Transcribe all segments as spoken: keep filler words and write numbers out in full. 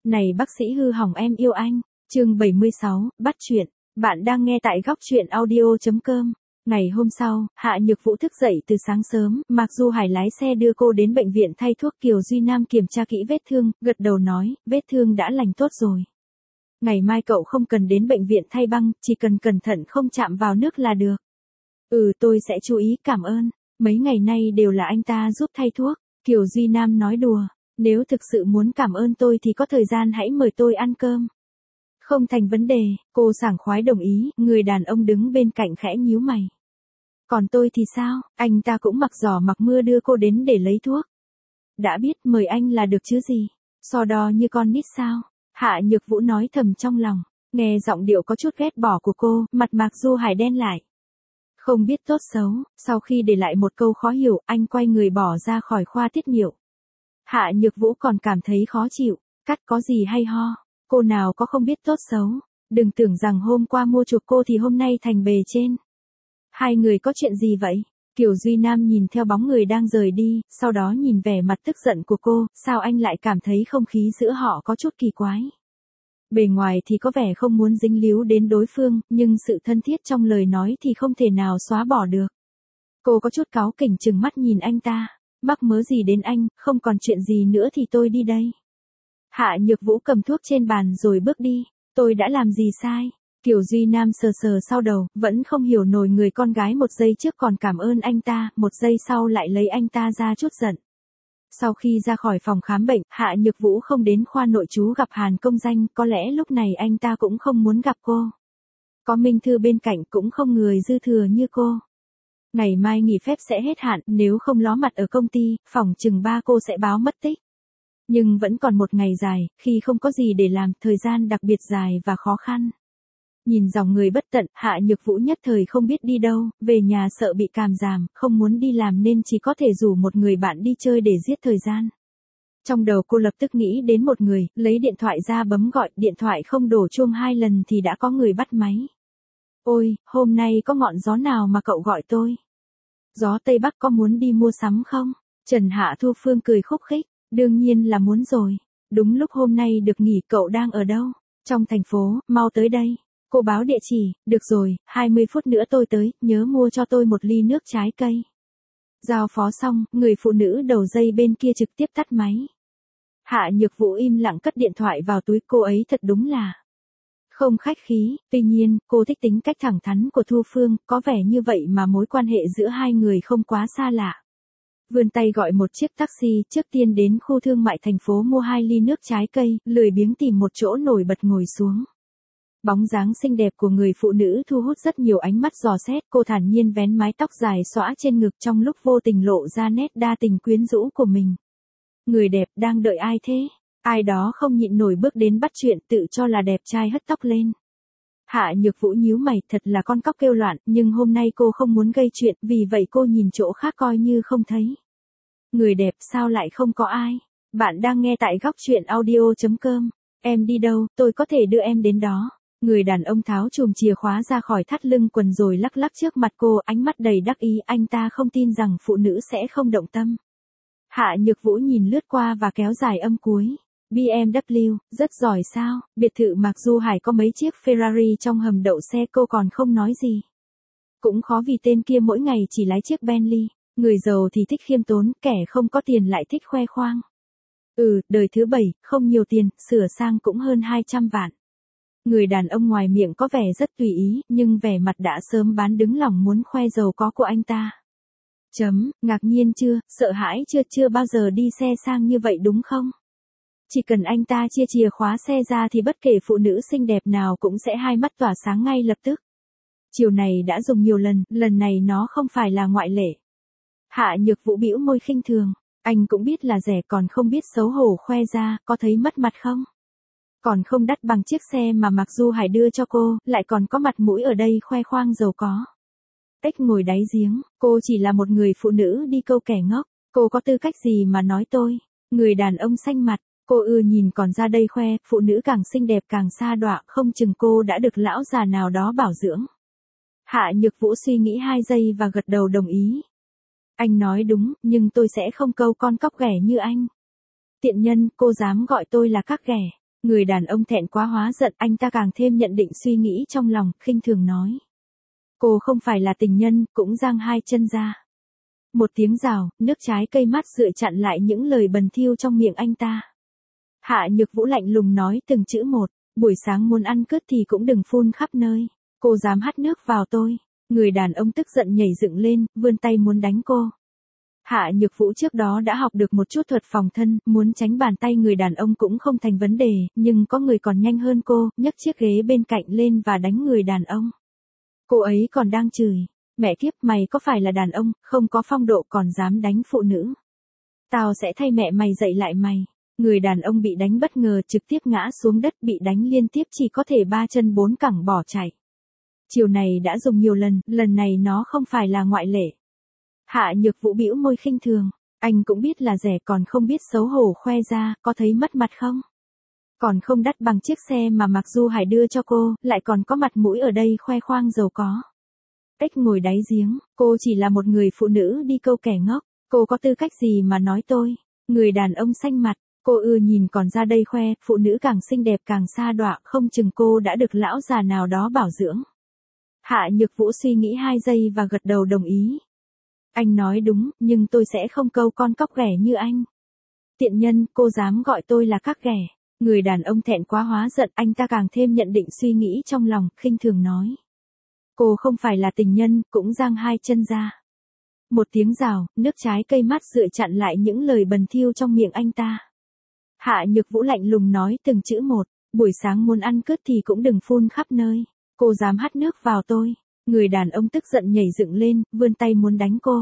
Này bác sĩ hư hỏng em yêu anh. Chương bảy mươi sáu, bắt chuyện. Bạn đang nghe tại góc truyện audio chấm com. Ngày hôm sau, Hạ Nhược Vũ thức dậy từ sáng sớm, Mạc Du Hải lái xe đưa cô đến bệnh viện thay thuốc. Kiều Duy Nam kiểm tra kỹ vết thương, gật đầu nói, vết thương đã lành tốt rồi. Ngày mai cậu không cần đến bệnh viện thay băng, chỉ cần cẩn thận không chạm vào nước là được. Ừ, tôi sẽ chú ý, cảm ơn. Mấy ngày nay đều là anh ta giúp thay thuốc. Kiều Duy Nam nói đùa, nếu thực sự muốn cảm ơn tôi thì có thời gian hãy mời tôi ăn cơm. Không thành vấn đề, cô sảng khoái đồng ý, người đàn ông đứng bên cạnh khẽ nhíu mày. Còn tôi thì sao, anh ta cũng mặc gió mặc mưa đưa cô đến để lấy thuốc. Đã biết mời anh là được chứ gì, so đo như con nít sao, Hạ Nhược Vũ nói thầm trong lòng, nghe giọng điệu có chút ghét bỏ của cô, mặt Mạc Du Hải đen lại. Không biết tốt xấu, sau khi để lại một câu khó hiểu, anh quay người bỏ ra khỏi khoa tiết niệu. Hạ Nhược Vũ còn cảm thấy khó chịu, cắt có gì hay ho, cô nào có không biết tốt xấu, đừng tưởng rằng hôm qua mua chuộc cô thì hôm nay thành bề trên. Hai người có chuyện gì vậy? Kiều Duy Nam nhìn theo bóng người đang rời đi, sau đó nhìn vẻ mặt tức giận của cô, sao anh lại cảm thấy không khí giữa họ có chút kỳ quái. Bề ngoài thì có vẻ không muốn dính líu đến đối phương, nhưng sự thân thiết trong lời nói thì không thể nào xóa bỏ được. Cô có chút cáu kỉnh trừng mắt nhìn anh ta, mắc mớ gì đến anh, không còn chuyện gì nữa thì tôi đi đây. Hạ Nhược Vũ cầm thuốc trên bàn rồi bước đi, tôi đã làm gì sai? Kiều Duy Nam sờ sờ sau đầu, vẫn không hiểu nổi người con gái một giây trước còn cảm ơn anh ta, một giây sau lại lấy anh ta ra chút giận. Sau khi ra khỏi phòng khám bệnh, Hạ Nhược Vũ không đến khoa nội trú gặp Hàn Công Danh, có lẽ lúc này anh ta cũng không muốn gặp cô. Có Minh Thư bên cạnh cũng không người dư thừa như cô. Ngày mai nghỉ phép sẽ hết hạn, nếu không ló mặt ở công ty, phòng chừng ba cô sẽ báo mất tích. Nhưng vẫn còn một ngày dài, khi không có gì để làm, thời gian đặc biệt dài và khó khăn. Nhìn dòng người bất tận, Hạ Nhược Vũ nhất thời không biết đi đâu, về nhà sợ bị cảm giảm, không muốn đi làm nên chỉ có thể rủ một người bạn đi chơi để giết thời gian. Trong đầu cô lập tức nghĩ đến một người, lấy điện thoại ra bấm gọi, điện thoại không đổ chuông hai lần thì đã có người bắt máy. Ôi, hôm nay có ngọn gió nào mà cậu gọi tôi? Gió Tây Bắc có muốn đi mua sắm không? Trần Hạ Thu Phương cười khúc khích, đương nhiên là muốn rồi. Đúng lúc hôm nay được nghỉ, cậu đang ở đâu? Trong thành phố, mau tới đây. Cô báo địa chỉ, được rồi, hai mươi phút nữa tôi tới, nhớ mua cho tôi một ly nước trái cây. Giao phó xong, người phụ nữ đầu dây bên kia trực tiếp tắt máy. Hạ Nhược Vũ im lặng cất điện thoại vào túi, cô ấy thật đúng là không khách khí, tuy nhiên, cô thích tính cách thẳng thắn của Thu Phương, có vẻ như vậy mà mối quan hệ giữa hai người không quá xa lạ. Vươn tay gọi một chiếc taxi, trước tiên đến khu thương mại thành phố mua hai ly nước trái cây, lười biếng tìm một chỗ nổi bật ngồi xuống. Bóng dáng xinh đẹp của người phụ nữ thu hút rất nhiều ánh mắt dò xét, cô thản nhiên vén mái tóc dài xõa trên ngực trong lúc vô tình lộ ra nét đa tình quyến rũ của mình. Người đẹp đang đợi ai thế? Ai đó không nhịn nổi bước đến bắt chuyện, tự cho là đẹp trai hất tóc lên. Hạ Nhược Vũ nhíu mày, thật là con cóc kêu loạn, nhưng hôm nay cô không muốn gây chuyện, vì vậy cô nhìn chỗ khác coi như không thấy. Người đẹp sao lại không có ai? Bạn đang nghe tại góc truyện audio chấm com. Em đi đâu, tôi có thể đưa em đến đó. Người đàn ông tháo chùm chìa khóa ra khỏi thắt lưng quần rồi lắc lắc trước mặt cô, ánh mắt đầy đắc ý, anh ta không tin rằng phụ nữ sẽ không động tâm. Hạ Nhược Vũ nhìn lướt qua và kéo dài âm cuối. bê em vê rất giỏi sao, biệt thự Mạc Du Hải có mấy chiếc Ferrari trong hầm đậu xe, cô còn không nói gì. Cũng khó vì tên kia mỗi ngày chỉ lái chiếc Bentley, người giàu thì thích khiêm tốn, kẻ không có tiền lại thích khoe khoang. Ừ, đời thứ bảy, không nhiều tiền, sửa sang cũng hơn hai trăm vạn. Người đàn ông ngoài miệng có vẻ rất tùy ý, nhưng vẻ mặt đã sớm bán đứng lòng muốn khoe giàu có của anh ta. Chấm, ngạc nhiên chưa, sợ hãi chưa, chưa bao giờ đi xe sang như vậy đúng không? Chỉ cần anh ta chia chìa khóa xe ra thì bất kể phụ nữ xinh đẹp nào cũng sẽ hai mắt tỏa sáng ngay lập tức. Chiều này đã dùng nhiều lần, lần này nó không phải là ngoại lệ. Hạ Nhược Vũ bĩu môi khinh thường, anh cũng biết là rẻ còn không biết xấu hổ khoe ra, có thấy mất mặt không? Còn không đắt bằng chiếc xe mà Mạc Du Hải đưa cho cô, lại còn có mặt mũi ở đây khoe khoang giàu có. Ếch ngồi đáy giếng, cô chỉ là một người phụ nữ đi câu kẻ ngốc, cô có tư cách gì mà nói tôi? Người đàn ông xanh mặt, cô ưa nhìn còn ra đây khoe, phụ nữ càng xinh đẹp càng sa đọa, không chừng cô đã được lão già nào đó bảo dưỡng. Hạ Nhược Vũ suy nghĩ hai giây và gật đầu đồng ý. Anh nói đúng, nhưng tôi sẽ không câu con cóc ghẻ như anh. Tiện nhân, cô dám gọi tôi là các ghẻ. Người đàn ông thẹn quá hóa giận, anh ta càng thêm nhận định suy nghĩ trong lòng, khinh thường nói. Cô không phải là tình nhân, cũng giang hai chân ra. Một tiếng rào, nước trái cây mát rượi chặn lại những lời bần thiêu trong miệng anh ta. Hạ Nhược Vũ lạnh lùng nói từng chữ một, buổi sáng muốn ăn cứt thì cũng đừng phun khắp nơi. Cô dám hắt nước vào tôi. Người đàn ông tức giận nhảy dựng lên, vươn tay muốn đánh cô. Hạ Nhược Vũ trước đó đã học được một chút thuật phòng thân, muốn tránh bàn tay người đàn ông cũng không thành vấn đề, nhưng có người còn nhanh hơn cô, nhấc chiếc ghế bên cạnh lên và đánh người đàn ông. Cô ấy còn đang chửi, mẹ kiếp mày có phải là đàn ông, không có phong độ còn dám đánh phụ nữ. Tao sẽ thay mẹ mày dạy lại mày. Người đàn ông bị đánh bất ngờ trực tiếp ngã xuống đất, bị đánh liên tiếp chỉ có thể ba chân bốn cẳng bỏ chạy. Chiều này đã dùng nhiều lần, lần này nó không phải là ngoại lệ. Hạ Nhược Vũ bĩu môi khinh thường, anh cũng biết là rẻ còn không biết xấu hổ khoe ra, có thấy mất mặt không? Còn không đắt bằng chiếc xe mà Mạc Du Hải đưa cho cô, lại còn có mặt mũi ở đây khoe khoang giàu có. Ếch ngồi đáy giếng, cô chỉ là một người phụ nữ đi câu kẻ ngốc, cô có tư cách gì mà nói tôi? Người đàn ông xanh mặt, cô ưa nhìn còn ra đây khoe, phụ nữ càng xinh đẹp càng sa đọa, không chừng cô đã được lão già nào đó bảo dưỡng. Hạ Nhược Vũ suy nghĩ hai giây và gật đầu đồng ý. Anh nói đúng, nhưng tôi sẽ không câu con cóc ghẻ như anh. Tiện nhân, cô dám gọi tôi là các ghẻ. Người đàn ông thẹn quá hóa giận, anh ta càng thêm nhận định suy nghĩ trong lòng, khinh thường nói. Cô không phải là tình nhân, cũng giang hai chân ra. Một tiếng rào, nước trái cây mát rượi chặn lại những lời bần thiêu trong miệng anh ta. Hạ Nhược Vũ lạnh lùng nói từng chữ một, buổi sáng muốn ăn cứt thì cũng đừng phun khắp nơi. Cô dám hắt nước vào tôi. Người đàn ông tức giận nhảy dựng lên, vươn tay muốn đánh cô.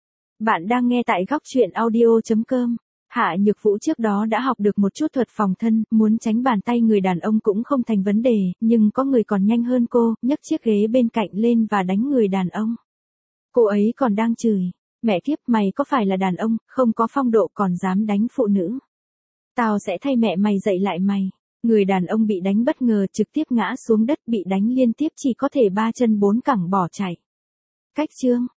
Bạn đang nghe tại góc truyện audio chấm com. Hạ Nhược Vũ trước đó đã học được một chút thuật phòng thân, muốn tránh bàn tay người đàn ông cũng không thành vấn đề, nhưng có người còn nhanh hơn cô, nhấc chiếc ghế bên cạnh lên và đánh người đàn ông. Cô ấy còn đang chửi, mẹ kiếp mày có phải là đàn ông, không có phong độ còn dám đánh phụ nữ. Tao sẽ thay mẹ mày dạy lại mày. Người đàn ông bị đánh bất ngờ trực tiếp ngã xuống đất, bị đánh liên tiếp chỉ có thể ba chân bốn cẳng bỏ chạy. Cách chương